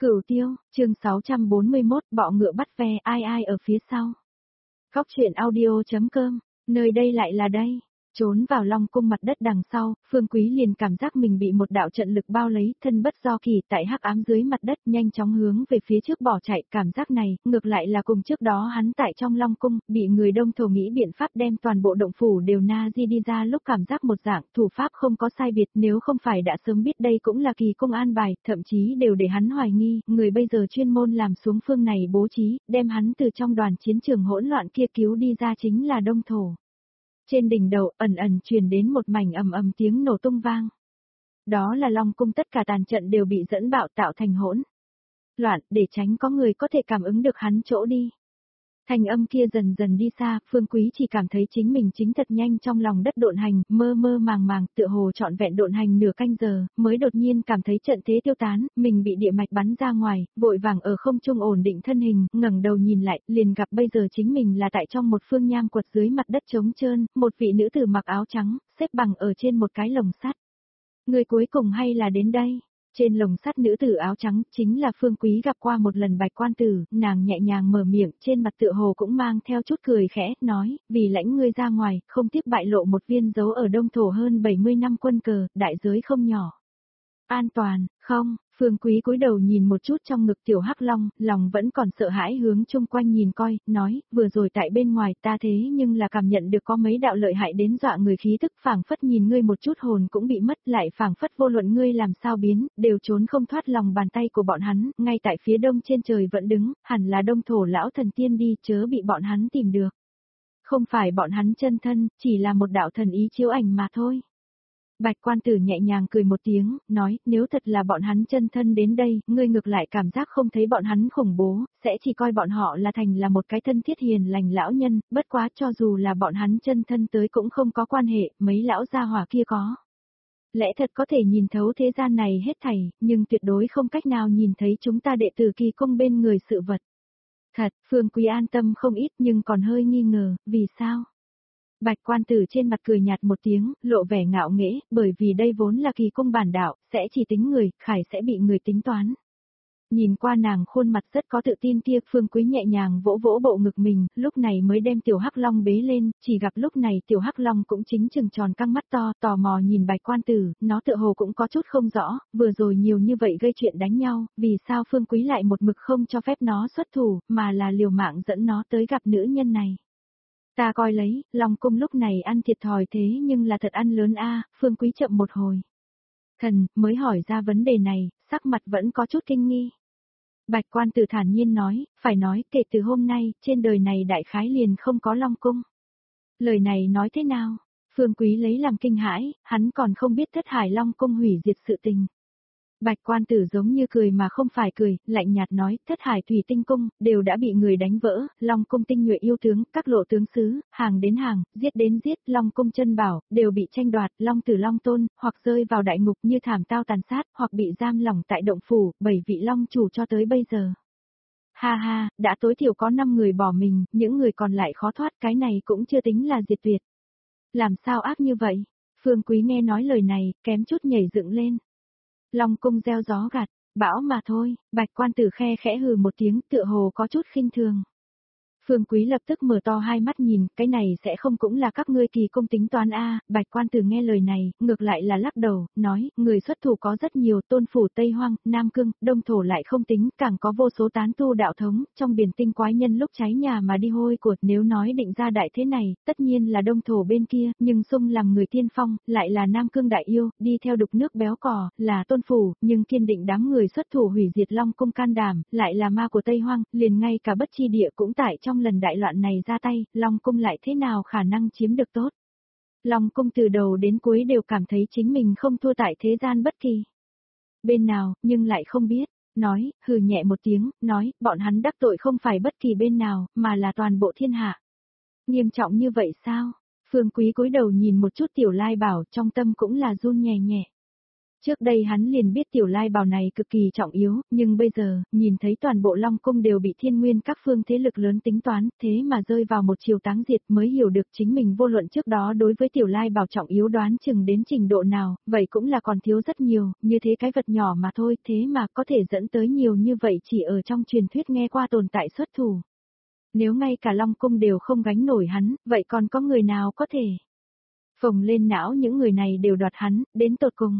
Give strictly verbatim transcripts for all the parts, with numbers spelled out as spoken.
Cửu Tiêu, chương sáu trăm bốn mươi mốt, bọ ngựa bắt ve, ai ai ở phía sau. Góc truyện audio.com, nơi đây lại là đây. Trốn vào Long cung mặt đất đằng sau, Phương Quý liền cảm giác mình bị một đạo trận lực bao lấy, thân bất do kỳ tại hắc ám dưới mặt đất nhanh chóng hướng về phía trước bỏ chạy. Cảm giác này, ngược lại là cùng trước đó hắn tại trong Long cung, bị người Đông Thổ nghĩ biện pháp đem toàn bộ động phủ đều na di đi ra lúc cảm giác một dạng, thủ pháp không có sai biệt, nếu không phải đã sớm biết đây cũng là kỳ cung an bài, thậm chí đều để hắn hoài nghi, người bây giờ chuyên môn làm xuống phương này bố trí, đem hắn từ trong đoàn chiến trường hỗn loạn kia cứu đi ra chính là Đông Thổ. Trên đỉnh đầu ẩn ẩn truyền đến một mảnh ầm ầm tiếng nổ tung vang. Đó là Long cung tất cả tàn trận đều bị dẫn bạo tạo thành hỗn loạn, để tránh có người có thể cảm ứng được hắn chỗ đi. Thanh âm kia dần dần đi xa, Phương Quý chỉ cảm thấy chính mình chính thật nhanh trong lòng đất độn hành, mơ mơ màng màng, tựa hồ trọn vẹn độn hành nửa canh giờ, mới đột nhiên cảm thấy trận thế tiêu tán, mình bị địa mạch bắn ra ngoài, vội vàng ở không trung ổn định thân hình, ngẩng đầu nhìn lại, liền gặp bây giờ chính mình là tại trong một phương nham quật dưới mặt đất trống trơn, một vị nữ tử mặc áo trắng, xếp bằng ở trên một cái lồng sắt. Người cuối cùng hay là đến đây? Trên lồng sắt nữ tử áo trắng chính là Phương Quý gặp qua một lần Bạch Quan Tử, nàng nhẹ nhàng mở miệng, trên mặt tựa hồ cũng mang theo chút cười khẽ, nói, vì lãnh ngươi ra ngoài, không tiếp bại lộ một viên dấu ở Đông Thổ hơn bảy mươi năm quân cờ, đại giới không nhỏ. An toàn, không? Phương Quý cúi đầu nhìn một chút trong ngực tiểu hắc long, lòng vẫn còn sợ hãi hướng chung quanh nhìn coi, nói, vừa rồi tại bên ngoài ta thế nhưng là cảm nhận được có mấy đạo lợi hại đến dọa người khí tức, phảng phất nhìn ngươi một chút hồn cũng bị mất, lại phảng phất vô luận ngươi làm sao biến, đều trốn không thoát lòng bàn tay của bọn hắn, ngay tại phía đông trên trời vẫn đứng, hẳn là Đông Thổ lão thần tiên đi, chớ bị bọn hắn tìm được. Không phải bọn hắn chân thân, chỉ là một đạo thần ý chiếu ảnh mà thôi. Bạch Quan Tử nhẹ nhàng cười một tiếng, nói, nếu thật là bọn hắn chân thân đến đây, ngươi ngược lại cảm giác không thấy bọn hắn khủng bố, sẽ chỉ coi bọn họ là thành là một cái thân thiết hiền lành lão nhân, bất quá cho dù là bọn hắn chân thân tới cũng không có quan hệ, mấy lão gia hỏa kia có. Lẽ thật có thể nhìn thấu thế gian này hết thảy, nhưng tuyệt đối không cách nào nhìn thấy chúng ta đệ tử kỳ cung bên người sự vật. Thật, Phương Quý an tâm không ít nhưng còn hơi nghi ngờ, vì sao? Bạch Quan Tử trên mặt cười nhạt một tiếng, lộ vẻ ngạo nghễ, bởi vì đây vốn là kỳ cung bản đạo, sẽ chỉ tính người, khải sẽ bị người tính toán. Nhìn qua nàng khuôn mặt rất có tự tin kia, Phương Quý nhẹ nhàng vỗ vỗ bộ ngực mình, lúc này mới đem tiểu hắc long bế lên, chỉ gặp lúc này tiểu hắc long cũng chính chừng tròn căng mắt to, tò mò nhìn Bạch Quan Tử, nó tựa hồ cũng có chút không rõ, vừa rồi nhiều như vậy gây chuyện đánh nhau, vì sao Phương Quý lại một mực không cho phép nó xuất thủ, mà là liều mạng dẫn nó tới gặp nữ nhân này. Ta coi lấy, Long cung lúc này ăn thiệt thòi thế nhưng là thật ăn lớn a. Phương Quý chậm một hồi. Thần, mới hỏi ra vấn đề này, sắc mặt vẫn có chút kinh nghi. Bạch Quan Tử thản nhiên nói, phải nói, kể từ hôm nay, trên đời này đại khái liền không có Long cung. Lời này nói thế nào? Phương Quý lấy làm kinh hãi, hắn còn không biết Thất Hải Long cung hủy diệt sự tình. Bạch Quan Tử giống như cười mà không phải cười, lạnh nhạt nói, Thất Hải Thủy Tinh cung, đều đã bị người đánh vỡ, Long cung tinh nhuệ yêu tướng, các lộ tướng sứ, hàng đến hàng, giết đến giết, Long cung chân bảo, đều bị tranh đoạt, Long Tử Long Tôn, hoặc rơi vào đại ngục như thảm tao tàn sát, hoặc bị giam lỏng tại động phủ, bảy vị Long chủ cho tới bây giờ. Ha ha, đã tối thiểu có năm người bỏ mình, những người còn lại khó thoát, cái này cũng chưa tính là diệt tuyệt. Làm sao ác như vậy? Phương Quý nghe nói lời này, kém chút nhảy dựng lên. Long cung gieo gió gặt, bão mà thôi, Bạch Quan Tử khe khẽ hừ một tiếng tựa hồ có chút khinh thường. Phương Quý lập tức mở to hai mắt nhìn, cái này sẽ không cũng là các ngươi kỳ cung tính toán a. Bạch Quan Tử nghe lời này, ngược lại là lắc đầu, nói, người xuất thủ có rất nhiều, Tôn Phủ, Tây Hoang, Nam Cương, Đông Thổ lại không tính, càng có vô số tán tu đạo thống, trong biển tinh quái nhân lúc cháy nhà mà đi hôi của, nếu nói định ra đại thế này, tất nhiên là Đông Thổ bên kia, nhưng xung làm người tiên phong, lại là Nam Cương đại yêu, đi theo đục nước béo cò, là Tôn Phủ, nhưng kiên định đám người xuất thủ hủy diệt Long cung can đảm, lại là ma của Tây Hoang, liền ngay cả bất chi địa cũng tại trong lần đại loạn này ra tay, Long cung lại thế nào khả năng chiếm được tốt. Long cung từ đầu đến cuối đều cảm thấy chính mình không thua tại thế gian bất kỳ bên nào, nhưng lại không biết, nói, hừ nhẹ một tiếng, nói, bọn hắn đắc tội không phải bất kỳ bên nào, mà là toàn bộ thiên hạ. Nghiêm trọng như vậy sao? Phương Quý cúi đầu nhìn một chút Tiểu Lai Bảo, trong tâm cũng là run nhẹ nhẹ. Trước đây hắn liền biết tiểu lai bào này cực kỳ trọng yếu, nhưng bây giờ, nhìn thấy toàn bộ Long Cung đều bị thiên nguyên các phương thế lực lớn tính toán, thế mà rơi vào một chiều táng diệt mới hiểu được chính mình vô luận trước đó đối với tiểu lai bào trọng yếu đoán chừng đến trình độ nào, vậy cũng là còn thiếu rất nhiều, như thế cái vật nhỏ mà thôi, thế mà có thể dẫn tới nhiều như vậy chỉ ở trong truyền thuyết nghe qua tồn tại xuất thủ. Nếu ngay cả Long Cung đều không gánh nổi hắn, vậy còn có người nào có thể? Phồng lên não những người này đều đoạt hắn, đến tột cùng.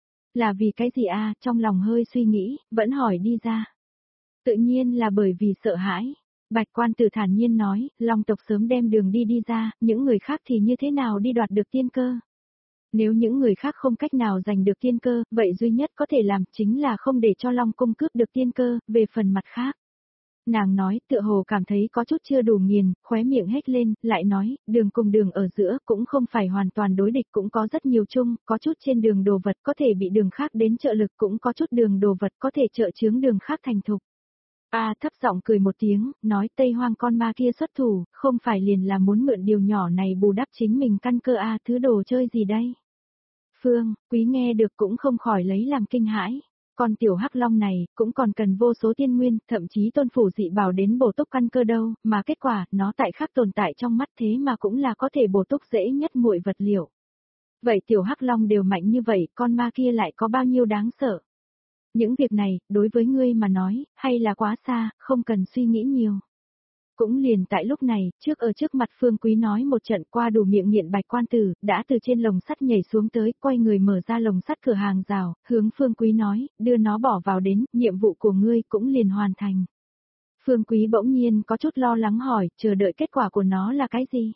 Là vì cái gì a? Trong lòng hơi suy nghĩ, vẫn hỏi đi ra. Tự nhiên là bởi vì sợ hãi. Bạch quan tử thản nhiên nói, Long tộc sớm đem đường đi đi ra, những người khác thì như thế nào đi đoạt được tiên cơ? Nếu những người khác không cách nào giành được tiên cơ, vậy duy nhất có thể làm chính là không để cho Long cung cướp được tiên cơ, về phần mặt khác. Nàng nói, tựa hồ cảm thấy có chút chưa đủ nghiền, khóe miệng hết lên, lại nói, đường cùng đường ở giữa cũng không phải hoàn toàn đối địch, cũng có rất nhiều chung, có chút trên đường đồ vật có thể bị đường khác đến trợ lực, cũng có chút đường đồ vật có thể trợ chướng đường khác thành thục. A thấp giọng cười một tiếng, nói Tây Hoang con ma kia xuất thủ, không phải liền là muốn mượn điều nhỏ này bù đắp chính mình căn cơ A thứ đồ chơi gì đây? Phương, quý nghe được cũng không khỏi lấy làm kinh hãi. Con tiểu hắc long này, cũng còn cần vô số tiên nguyên, thậm chí tôn phủ dị bảo đến bổ túc căn cơ đâu, mà kết quả, nó tại khắc tồn tại trong mắt thế mà cũng là có thể bổ túc dễ nhất muội vật liệu. Vậy tiểu hắc long đều mạnh như vậy, con ma kia lại có bao nhiêu đáng sợ? Những việc này, đối với ngươi mà nói, hay là quá xa, không cần suy nghĩ nhiều. Cũng liền tại lúc này, trước ở trước mặt Phương Quý nói một trận qua đủ miệng nghiện Bạch quan tử, đã từ trên lồng sắt nhảy xuống tới, quay người mở ra lồng sắt cửa hàng rào, hướng Phương Quý nói, đưa nó bỏ vào đến, nhiệm vụ của ngươi cũng liền hoàn thành. Phương Quý bỗng nhiên có chút lo lắng hỏi, chờ đợi kết quả của nó là cái gì?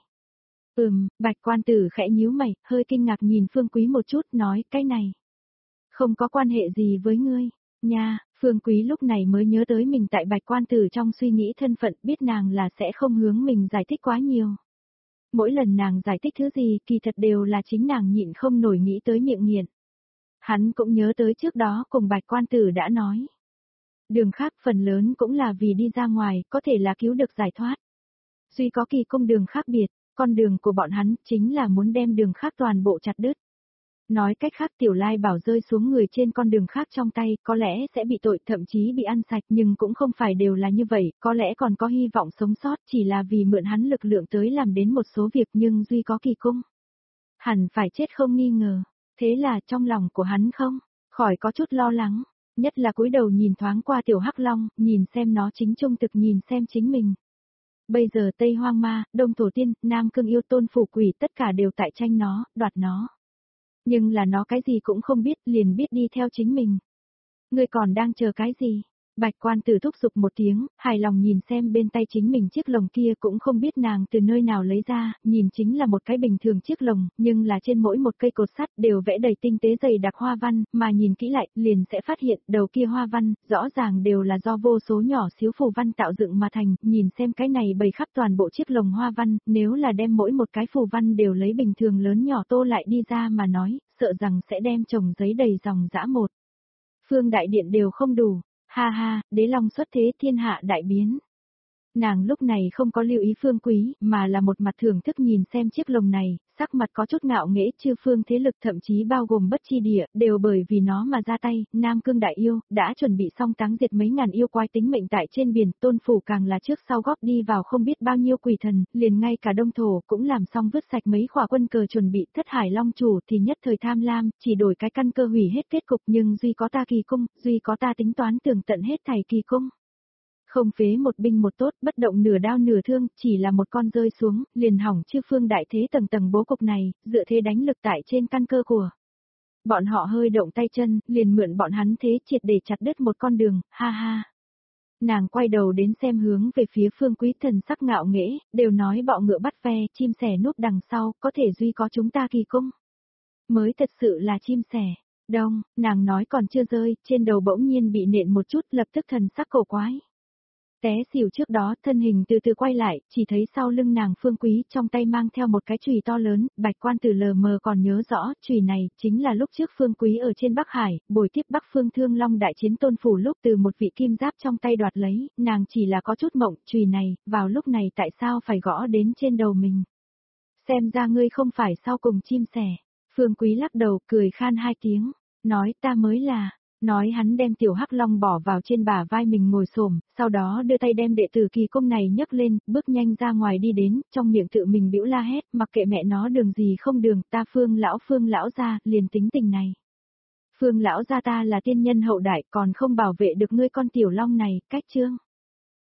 Ừm, Bạch quan tử khẽ nhíu mày, hơi kinh ngạc nhìn Phương Quý một chút, nói, cái này không có quan hệ gì với ngươi, nha. Phương Quý lúc này mới nhớ tới mình tại Bạch quan tử trong suy nghĩ thân phận, biết nàng là sẽ không hướng mình giải thích quá nhiều. Mỗi lần nàng giải thích thứ gì kỳ thật đều là chính nàng nhịn không nổi nghĩ tới miệng nghiện. Hắn cũng nhớ tới trước đó cùng Bạch quan tử đã nói. Đường khác phần lớn cũng là vì đi ra ngoài, có thể là cứu được giải thoát. Duy có kỳ cung đường khác biệt, con đường của bọn hắn chính là muốn đem đường khác toàn bộ chặt đứt. Nói cách khác tiểu lai bảo rơi xuống người trên con đường khác trong tay, có lẽ sẽ bị tội thậm chí bị ăn sạch, nhưng cũng không phải đều là như vậy, có lẽ còn có hy vọng sống sót, chỉ là vì mượn hắn lực lượng tới làm đến một số việc nhưng duy có kỳ cung. Hẳn phải chết không nghi ngờ, thế là trong lòng của hắn không, khỏi có chút lo lắng, nhất là cúi đầu nhìn thoáng qua tiểu hắc long, nhìn xem nó chính trung thực nhìn xem chính mình. Bây giờ Tây Hoang Ma, Đông Thổ Tiên, Nam Cương Yêu Tôn Phủ Quỷ tất cả đều tại tranh nó, đoạt nó. Nhưng là nó cái gì cũng không biết, liền biết đi theo chính mình. Ngươi còn đang chờ cái gì? Bạch quan tử thúc giục một tiếng, hài lòng nhìn xem bên tay chính mình chiếc lồng kia cũng không biết nàng từ nơi nào lấy ra, nhìn chính là một cái bình thường chiếc lồng, nhưng là trên mỗi một cây cột sắt đều vẽ đầy tinh tế dày đặc hoa văn, mà nhìn kỹ lại, liền sẽ phát hiện đầu kia hoa văn, rõ ràng đều là do vô số nhỏ xíu phù văn tạo dựng mà thành, nhìn xem cái này bày khắp toàn bộ chiếc lồng hoa văn, nếu là đem mỗi một cái phù văn đều lấy bình thường lớn nhỏ tô lại đi ra mà nói, sợ rằng sẽ đem chồng giấy đầy dòng dã một. Phương đại điện đều không đủ. Ha ha, đế long xuất thế thiên hạ đại biến. Nàng lúc này không có lưu ý Phương Quý, mà là một mặt thưởng thức nhìn xem chiếc lồng này, sắc mặt có chút ngạo nghễ chư phương thế lực thậm chí bao gồm bất chi địa, đều bởi vì nó mà ra tay, Nam Cương đại yêu, đã chuẩn bị xong táng diệt mấy ngàn yêu quái tính mệnh tại trên biển, tôn phủ càng là trước sau góp đi vào không biết bao nhiêu quỷ thần, liền ngay cả đông thổ cũng làm xong vứt sạch mấy khỏa quân cờ chuẩn bị thất hải long chủ thì nhất thời tham lam, chỉ đổi cái căn cơ hủy hết kết cục nhưng duy có ta kỳ cung, duy có ta tính toán tường tận hết thảy kỳ cung. Không phế một binh một tốt, bất động nửa đao nửa thương, chỉ là một con rơi xuống, liền hỏng chư phương đại thế tầng tầng bố cục này, dựa thế đánh lực tại trên căn cơ của. Bọn họ hơi động tay chân, liền mượn bọn hắn thế triệt để chặt đứt một con đường, ha ha. Nàng quay đầu đến xem hướng về phía Phương Quý thần sắc ngạo nghễ, đều nói bọ ngựa bắt ve, chim sẻ núp đằng sau, có thể duy có chúng ta kỳ cung. Mới thật sự là chim sẻ. Đông, nàng nói còn chưa rơi, trên đầu bỗng nhiên bị nện một chút, lập tức thần sắc cổ quái. Té xỉu trước đó, thân hình từ từ quay lại, chỉ thấy sau lưng nàng Phương Quý trong tay mang theo một cái chùy to lớn, Bạch quan tử lờ mờ còn nhớ rõ, chùy này chính là lúc trước Phương Quý ở trên Bắc Hải, bồi tiếp Bắc Phương Thương Long đại chiến tôn phủ lúc từ một vị kim giáp trong tay đoạt lấy, nàng chỉ là có chút mộng, chùy này, vào lúc này tại sao phải gõ đến trên đầu mình. Xem ra ngươi không phải sau cùng chim sẻ, Phương Quý lắc đầu cười khan hai tiếng. nói ta mới là, nói hắn đem tiểu hắc long bỏ vào trên bả vai mình ngồi xổm, sau đó đưa tay đem đệ tử kỳ công này nhấc lên, bước nhanh ra ngoài đi đến, trong miệng tự mình bĩu la hét, mặc kệ mẹ nó đường gì không đường, ta Phương lão Phương lão gia, liền tính tình này. Phương lão gia ta là tiên nhân hậu đại, còn không bảo vệ được ngươi con tiểu long này, cách chương.